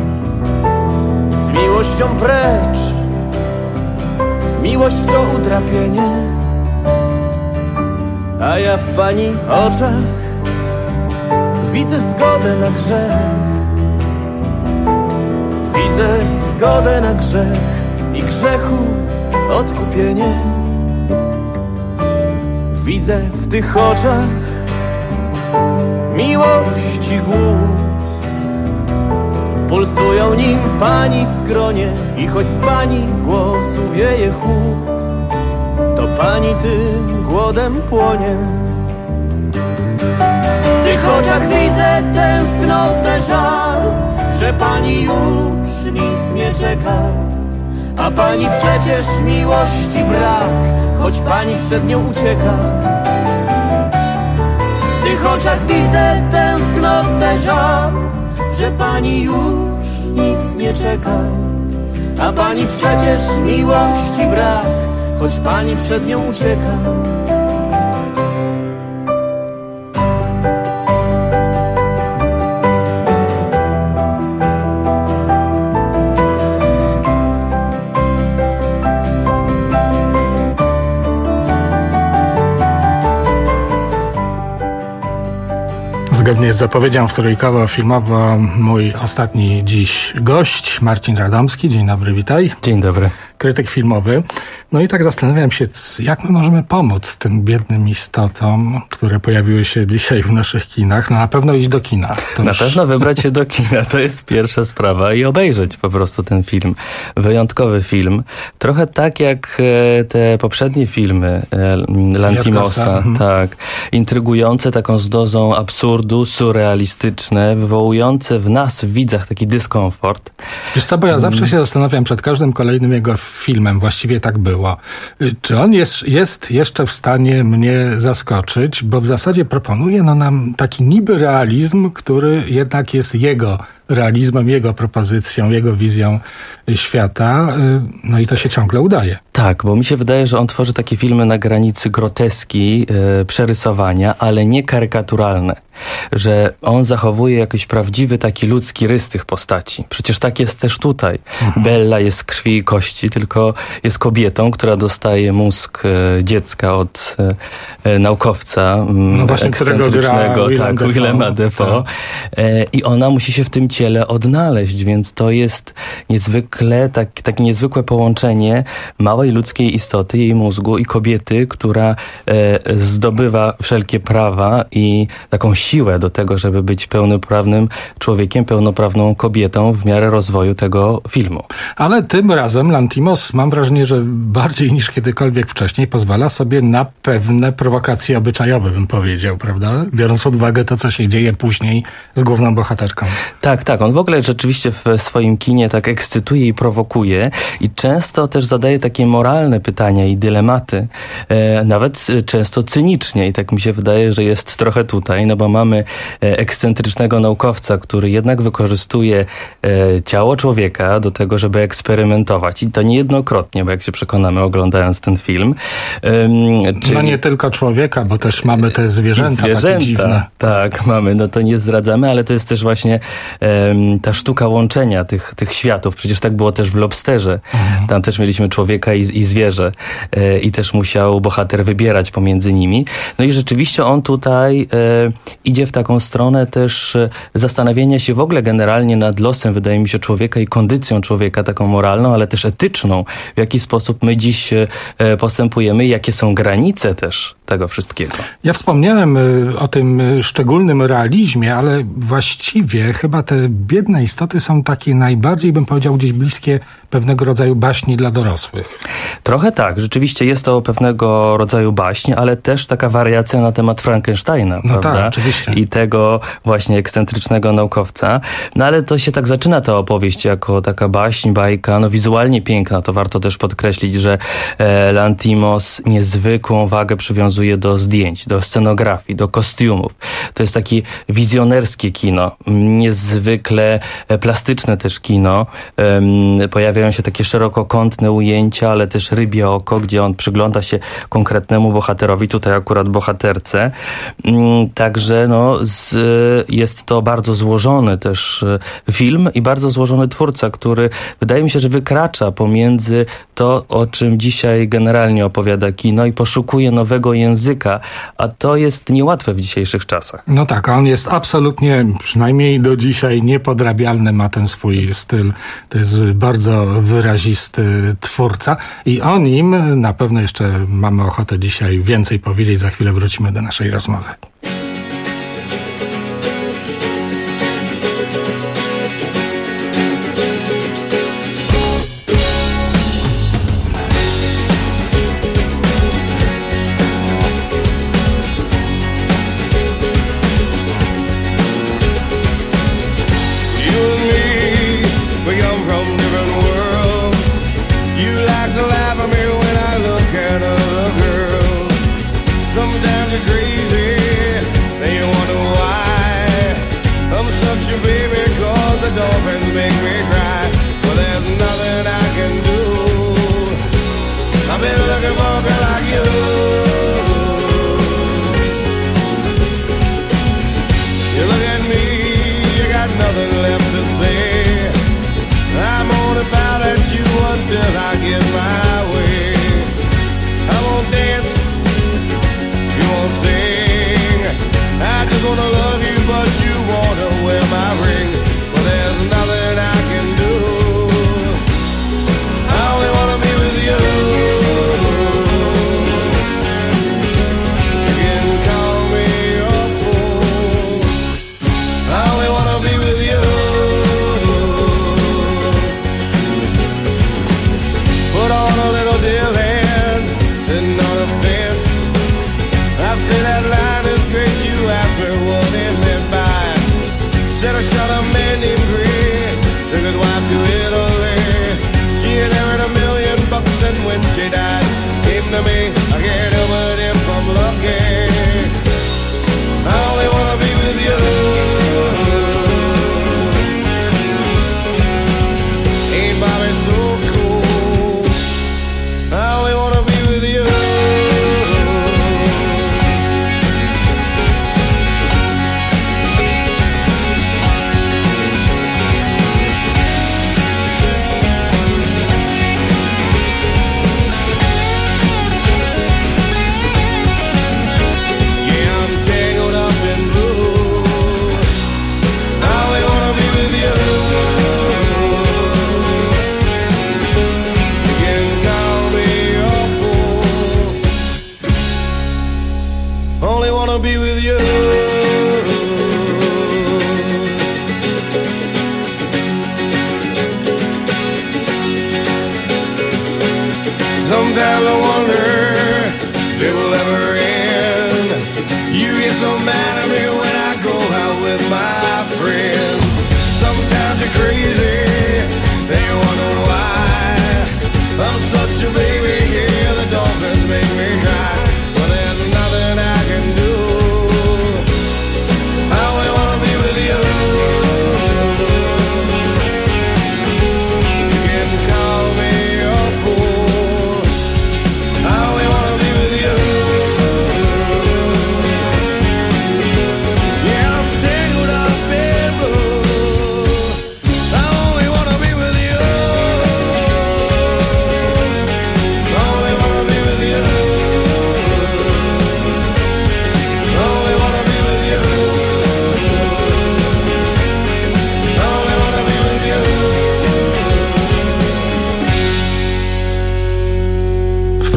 z miłością precz. Miłość to utrapienie, a ja w Pani oczach widzę zgodę na grzech. Widzę zgodę na grzech i grzechu odkupienie. Widzę w tych oczach miłości głód. Pulsują nim Pani skronie i choć z Pani głosu wieje chłód, to Pani tym głodem płonie. W tych oczach widzę tęsknotę, żal, że Pani już nic nie czeka. A Pani przecież miłości brak, choć Pani przed nią ucieka. W tych oczach widzę tęsknotę, żal, że Pani już nic nie czeka. A Pani przecież miłości brak, choć Pani przed nią ucieka. Zgodnie z zapowiedzią w Trójkowo filmowo mój ostatni dziś gość, Marcin Radomski. Dzień dobry, witaj. Dzień dobry. Krytyk filmowy. No i tak zastanawiam się, jak my możemy pomóc tym biednym istotom, które pojawiły się dzisiaj w naszych kinach. No na pewno iść do kina. Na pewno wybrać się do kina, to jest pierwsza sprawa i obejrzeć po prostu ten film. Wyjątkowy film. Trochę tak jak te poprzednie filmy Lantimosa. Tak. Intrygujące, taką z dozą absurdu, surrealistyczne, wywołujące w nas, w widzach, taki dyskomfort. Wiesz co, bo ja zawsze się zastanawiam przed każdym kolejnym jego filmem, właściwie tak było. Czy on jest jeszcze w stanie mnie zaskoczyć, bo w zasadzie proponuje nam taki niby realizm, który jednak jest jego realizmem, jego propozycją, jego wizją świata. No i to się ciągle udaje. Tak, bo mi się wydaje, że on tworzy takie filmy na granicy groteski, przerysowania, ale nie karykaturalne. Że on zachowuje jakiś prawdziwy taki ludzki rys tych postaci. Przecież tak jest też tutaj. Bella jest z krwi i kości, tylko jest kobietą, która dostaje mózg dziecka od naukowca ekscentrycznego, Willema Dafoe. I ona musi się w tym ciele odnaleźć, więc to jest niezwykle, takie niezwykłe połączenie małej ludzkiej istoty, jej mózgu i kobiety, która zdobywa wszelkie prawa i taką siłę do tego, żeby być pełnoprawnym człowiekiem, pełnoprawną kobietą w miarę rozwoju tego filmu. Ale tym razem Lanthimos, mam wrażenie, że bardziej niż kiedykolwiek wcześniej pozwala sobie na pewne prowokacje obyczajowe, bym powiedział, prawda? Biorąc pod uwagę to, co się dzieje później z główną bohaterką. Tak. On w ogóle rzeczywiście w swoim kinie tak ekscytuje i prowokuje i często też zadaje takie moralne pytania i dylematy, nawet często cynicznie i tak mi się wydaje, że jest trochę tutaj, no bo mamy ekscentrycznego naukowca, który jednak wykorzystuje ciało człowieka do tego, żeby eksperymentować i to niejednokrotnie, bo jak się przekonamy oglądając ten film. No nie tylko człowieka, bo też mamy te zwierzęta takie dziwne. Tak, mamy, no to nie zdradzamy, ale to jest też właśnie ta sztuka łączenia tych światów. Przecież tak było też w Lobsterze. Tam też mieliśmy człowieka i zwierzę i też musiał bohater wybierać pomiędzy nimi. No i rzeczywiście on tutaj idzie w taką stronę też zastanawiania się w ogóle generalnie nad losem, wydaje mi się, człowieka i kondycją człowieka, taką moralną, ale też etyczną. W jaki sposób my dziś postępujemy, jakie są granice też tego wszystkiego. Ja wspomniałem o tym szczególnym realizmie, ale właściwie chyba te biedne istoty są takie najbardziej, bym powiedział, gdzieś bliskie pewnego rodzaju baśni dla dorosłych. Trochę tak. Rzeczywiście jest to pewnego rodzaju baśń, ale też taka wariacja na temat Frankensteina, no prawda? Tak, oczywiście. I tego właśnie ekscentrycznego naukowca. No ale to się tak zaczyna ta opowieść jako taka baśń, bajka, no wizualnie piękna. To warto też podkreślić, że Lanthimos niezwykłą wagę przywiązuje do zdjęć, do scenografii, do kostiumów. To jest takie wizjonerskie kino, niezwykle plastyczne też kino. Pojawiają się takie szerokokątne ujęcia, ale też rybie oko, gdzie on przygląda się konkretnemu bohaterowi, tutaj akurat bohaterce. Także jest to bardzo złożony też film i bardzo złożony twórca, który wydaje mi się, że wykracza pomiędzy to, o czym dzisiaj generalnie opowiada kino i poszukuje nowego języka, a to jest niełatwe w dzisiejszych czasach. No tak, a on jest absolutnie, przynajmniej do dzisiaj, niepodrabialny, ma ten swój styl. To jest bardzo wyrazisty twórca i o nim na pewno jeszcze mamy ochotę dzisiaj więcej powiedzieć. Za chwilę wrócimy do naszej rozmowy. Sometimes I wonder if it will ever end. You get so mad at me when I go out with my friends. Sometimes you're crazy, then you wonder why. I'm such a baby, yeah, the dolphins make me cry. But there's nothing I can do. I only wanna be with you. You can call me a fool. I only wanna be with you. Yeah, I'm tangled up in blue.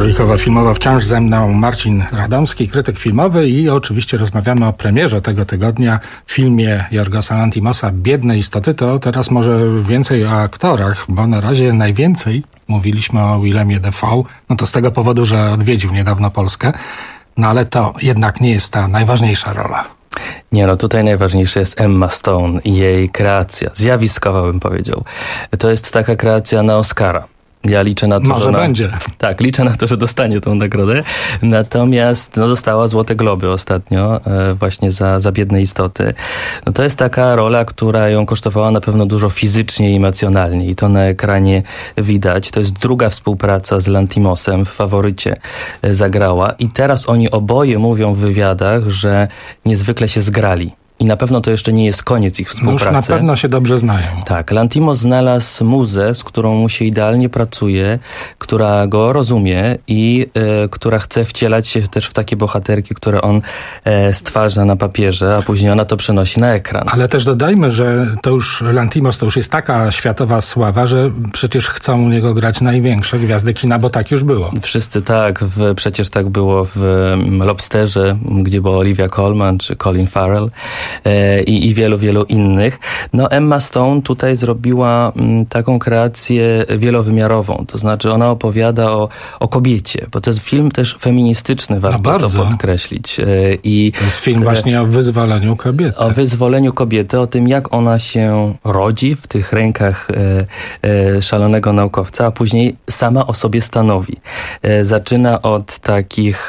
Trójkowa Filmowa wciąż ze mną Marcin Radomski, krytyk filmowy i oczywiście rozmawiamy o premierze tego tygodnia w filmie Jorgosa Lanthimosa Biedne istoty. To teraz może więcej o aktorach, bo na razie najwięcej mówiliśmy o Willemie Dafoe, no to z tego powodu, że odwiedził niedawno Polskę, no ale to jednak nie jest ta najważniejsza rola. Nie, no tutaj najważniejsza jest Emma Stone i jej kreacja, zjawiskowa bym powiedział. To jest taka kreacja na Oscara. Ja liczę na to, może będzie. Tak, liczę na to, że dostanie tą nagrodę. Natomiast no, dostała Złote Globy ostatnio właśnie za Biedne istoty. No, to jest taka rola, która ją kosztowała na pewno dużo fizycznie i emocjonalnie. I to na ekranie widać. To jest druga współpraca z Lanthimosem. W Faworycie zagrała. I teraz oni oboje mówią w wywiadach, że niezwykle się zgrali. I na pewno to jeszcze nie jest koniec ich współpracy. No już na pewno się dobrze znają. Tak, Lanthimos znalazł muzę, z którą mu się idealnie pracuje, która go rozumie i która chce wcielać się też w takie bohaterki, które on stwarza na papierze, a później ona to przenosi na ekran. Ale też dodajmy, że to już Lanthimos to już jest taka światowa sława, że przecież chcą u niego grać największe gwiazdy kina, bo tak już było. Wszyscy tak, przecież tak było w Lobsterze, gdzie była Olivia Colman czy Colin Farrell. I wielu, wielu innych. No Emma Stone tutaj zrobiła taką kreację wielowymiarową. To znaczy ona opowiada o kobiecie, bo to jest film też feministyczny, warto to podkreślić. I to jest film właśnie o wyzwoleniu kobiety. O wyzwoleniu kobiety, o tym jak ona się rodzi w tych rękach szalonego naukowca, a później sama o sobie stanowi. Zaczyna od takich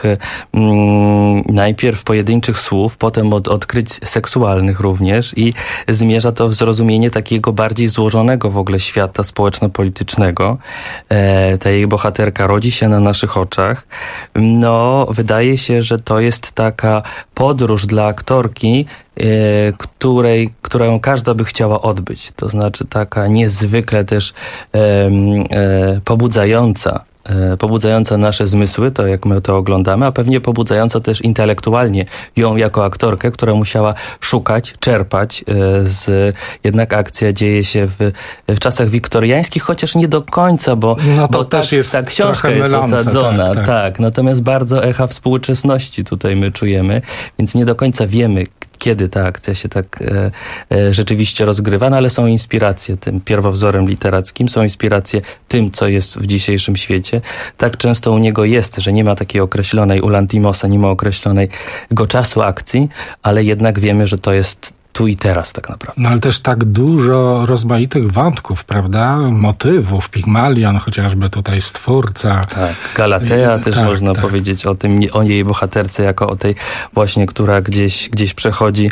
najpierw pojedynczych słów, potem od odkryć seksualnych również i zmierza to w zrozumienie takiego bardziej złożonego w ogóle świata społeczno-politycznego. Ta jej bohaterka rodzi się na naszych oczach. No, wydaje się, że to jest taka podróż dla aktorki, którą każda by chciała odbyć. To znaczy taka niezwykle też pobudzająca nasze zmysły, to jak my to oglądamy, a pewnie pobudzająca też intelektualnie ją jako aktorkę, która musiała szukać, czerpać jednak akcja dzieje się w czasach wiktoriańskich, chociaż nie do końca, bo to też jest ta książka jest osadzona. Tak. Natomiast bardzo echa współczesności tutaj my czujemy, więc nie do końca wiemy, kiedy ta akcja się tak rzeczywiście rozgrywa, no ale są inspiracje tym pierwowzorem literackim, są inspiracje tym, co jest w dzisiejszym świecie. Tak często u niego jest, że nie ma takiej określonej, u Lanthimosa nie ma określonego czasu akcji, ale jednak wiemy, że to jest tu i teraz tak naprawdę. No ale też tak dużo rozmaitych wątków, prawda? Motywów, Pigmalion, chociażby tutaj stwórca. Tak, Galatea też można powiedzieć o jej bohaterce, jako o tej właśnie, która gdzieś przechodzi.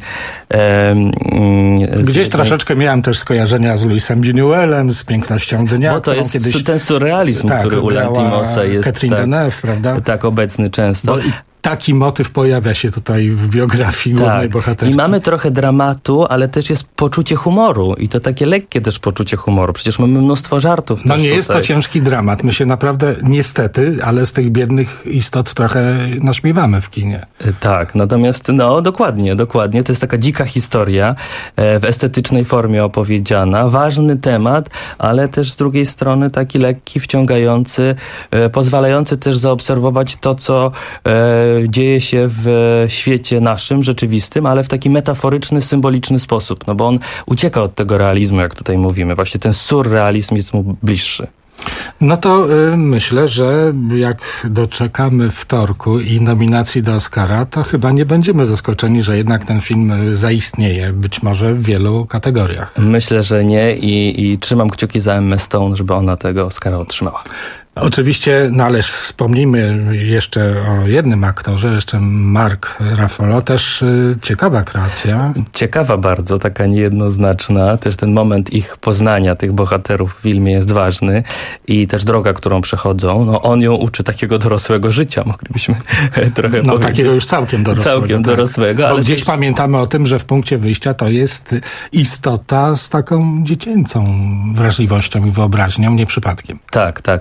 Gdzieś troszeczkę miałem też skojarzenia z Louisem Buñuelem, z Pięknością Dnia. Bo to jest kiedyś ten surrealizm, który u Lanthimosa jest Catherine Deneuve, prawda? Tak obecny często. Taki motyw pojawia się tutaj w biografii głównej bohaterki. I mamy trochę dramatu, ale też jest poczucie humoru. I to takie lekkie też poczucie humoru. Przecież mamy mnóstwo żartów. No nie jest to ciężki dramat. My się naprawdę, niestety, ale z tych biednych istot trochę naśmiewamy w kinie. Tak, natomiast dokładnie. To jest taka dzika historia w estetycznej formie opowiedziana. Ważny temat, ale też z drugiej strony taki lekki, wciągający, pozwalający też zaobserwować to, co dzieje się w świecie naszym, rzeczywistym, ale w taki metaforyczny, symboliczny sposób. No bo on ucieka od tego realizmu, jak tutaj mówimy. Właśnie ten surrealizm jest mu bliższy. No to myślę, że jak doczekamy wtorku i nominacji do Oscara, to chyba nie będziemy zaskoczeni, że jednak ten film zaistnieje, być może w wielu kategoriach. Myślę, że nie i trzymam kciuki za Emmę Stone, żeby ona tego Oscara otrzymała. Oczywiście, no ale wspomnijmy jeszcze o jednym aktorze, jeszcze Mark Ruffalo, też ciekawa kreacja. Ciekawa bardzo, taka niejednoznaczna. Też ten moment ich poznania, tych bohaterów w filmie jest ważny i też droga, którą przechodzą. No on ją uczy takiego dorosłego życia, moglibyśmy trochę powiedzieć. Takiego już całkiem dorosłego. Ale gdzieś pamiętamy o tym, że w punkcie wyjścia to jest istota z taką dziecięcą wrażliwością i wyobraźnią, nie przypadkiem. Tak, ale takiego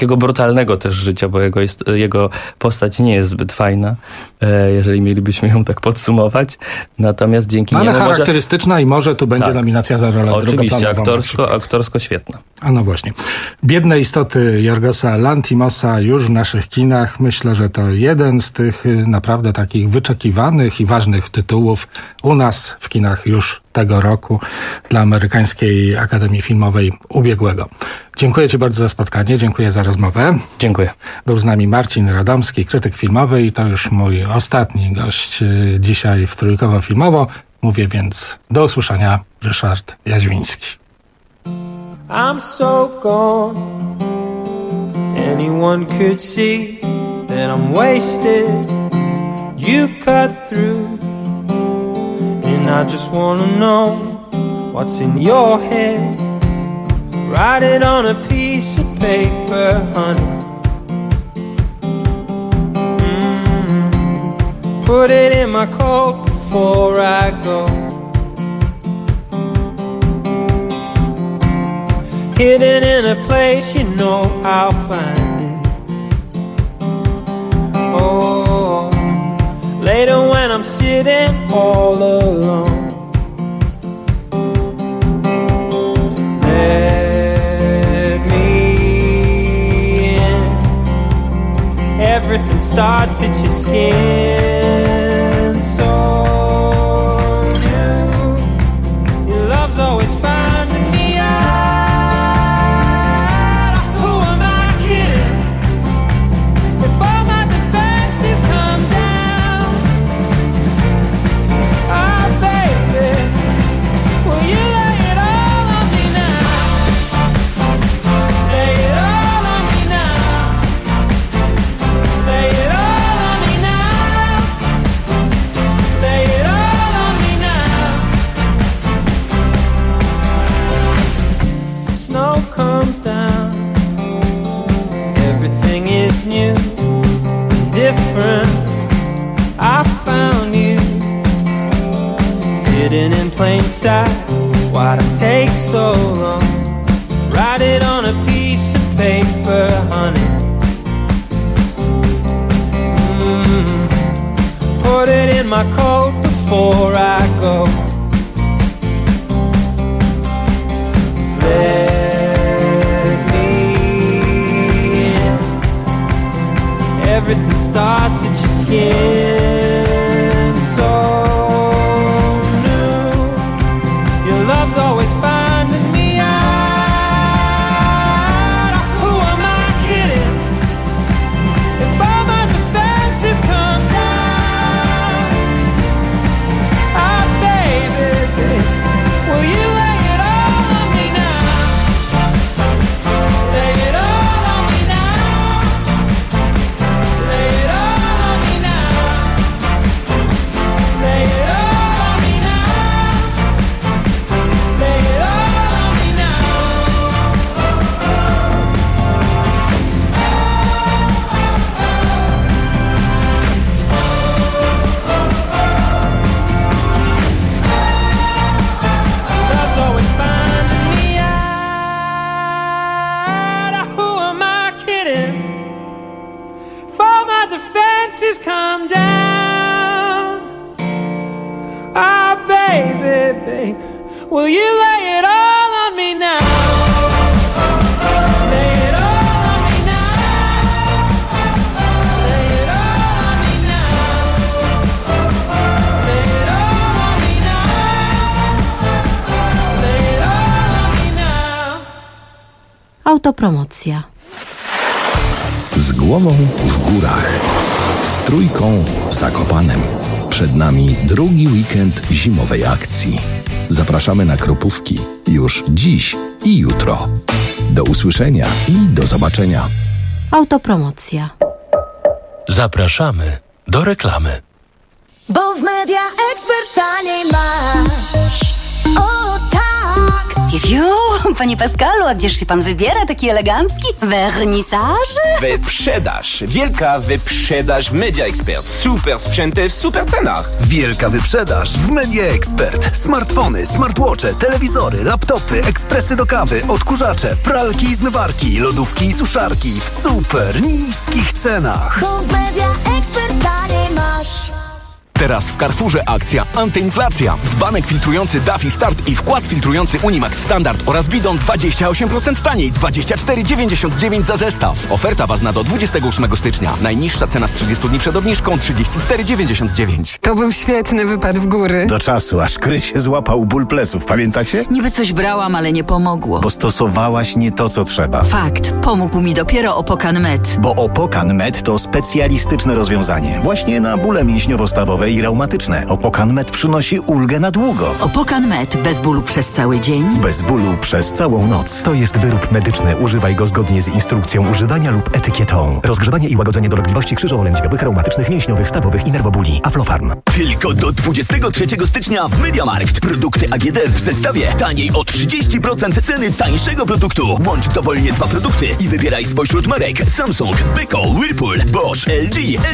takiego brutalnego też życia, bo jego postać nie jest zbyt fajna, jeżeli mielibyśmy ją tak podsumować. Natomiast dzięki niemu... Ale charakterystyczna i może tu będzie nominacja za rolę oczywiście, aktorsko świetna. A no właśnie. Biedne istoty Jorgosa Lanthimosa już w naszych kinach. Myślę, że to jeden z tych naprawdę takich wyczekiwanych i ważnych tytułów u nas w kinach już tego roku dla Amerykańskiej Akademii Filmowej ubiegłego. Dziękuję Ci bardzo za spotkanie, dziękuję za rozmowę. Dziękuję. Był z nami Marcin Radomski, krytyk filmowy i to już mój ostatni gość dzisiaj w Trójkowo Filmowo. Mówię więc do usłyszenia, Ryszard Jaźwiński. I'm so gone. Anyone could see that I'm wasted. You cut through, and I just wanna know what's in your head. Write it on a piece of paper, honey. Put it in my coat before I go. Hidden in a place you know I'll find it. Oh, later when I'm sitting all alone, let me in. Everything starts at your skin, so new. Your love's always finding me out. I found you hidden in plain sight. Why'd it take so long? Write it on a piece of paper, honey. Put it in my coat before I go. Let me in. Everything starts at your skin, so new. Your love's always finding me out. Who am I kidding? If all my defenses come down, baby, will you lay it all on me now? Lay it all on me now. Lay it all on me now. Lay it all on me now. Lay it all on me now. Love's always finding me out. Who am I kidding? For my defenses come down. Baby, will you lay it all on me now? Lay it all on me now. Lay it all on me now. Lay it all on me now. Lay it all on me now. Autopromocja. Z głową w górach. Z Trójką w Zakopanem. Przed nami drugi weekend zimowej akcji. Zapraszamy na Kropówki już dziś i jutro. Do usłyszenia i do zobaczenia. Autopromocja. Zapraszamy do reklamy. Bo w Media Expert taniej masz. O tak! Fiu, panie Pascalu, a gdzież się pan wybiera, taki elegancki? Wernisaże? Wyprzedaż. Wielka wyprzedaż w Media Expert. Super sprzęty w super cenach. Wielka wyprzedaż w Media Expert. Smartfony, smartwatche, telewizory, laptopy, ekspresy do kawy, odkurzacze, pralki i zmywarki, lodówki i suszarki w super niskich cenach. Bo w Media Expert taniej masz. Teraz w Carrefourze akcja antyinflacja. Dzbanek filtrujący Duffy Start i wkład filtrujący Unimax Standard oraz Bidon 28% taniej, 24,99 za zestaw. Oferta ważna do 28 stycznia. Najniższa cena z 30 dni przed obniżką 34,99. To był świetny wypad w góry. Do czasu, aż Krysie złapał ból pleców, pamiętacie? Niby coś brałam, ale nie pomogło. Bo stosowałaś nie to, co trzeba. Fakt. Pomógł mi dopiero Opokan Med. Bo Opokan Med to specjalistyczne rozwiązanie. Właśnie na bóle mięśniowo-stawowe i reumatyczne. Opokan Med przynosi ulgę na długo. Opokan Med. Bez bólu przez cały dzień. Bez bólu przez całą noc. To jest wyrób medyczny. Używaj go zgodnie z instrukcją używania lub etykietą. Rozgrzewanie i łagodzenie dolegliwości krzyżowo-lędźwiowych, reumatycznych, mięśniowych, stawowych i nerwobóli. Aflofarm. Tylko do 23 stycznia w MediaMarkt. Produkty AGD w zestawie taniej o 30% ceny tańszego produktu. Łącz dowolnie 2 produkty i wybieraj spośród marek Samsung, Beko, Whirlpool, Bosch, LG,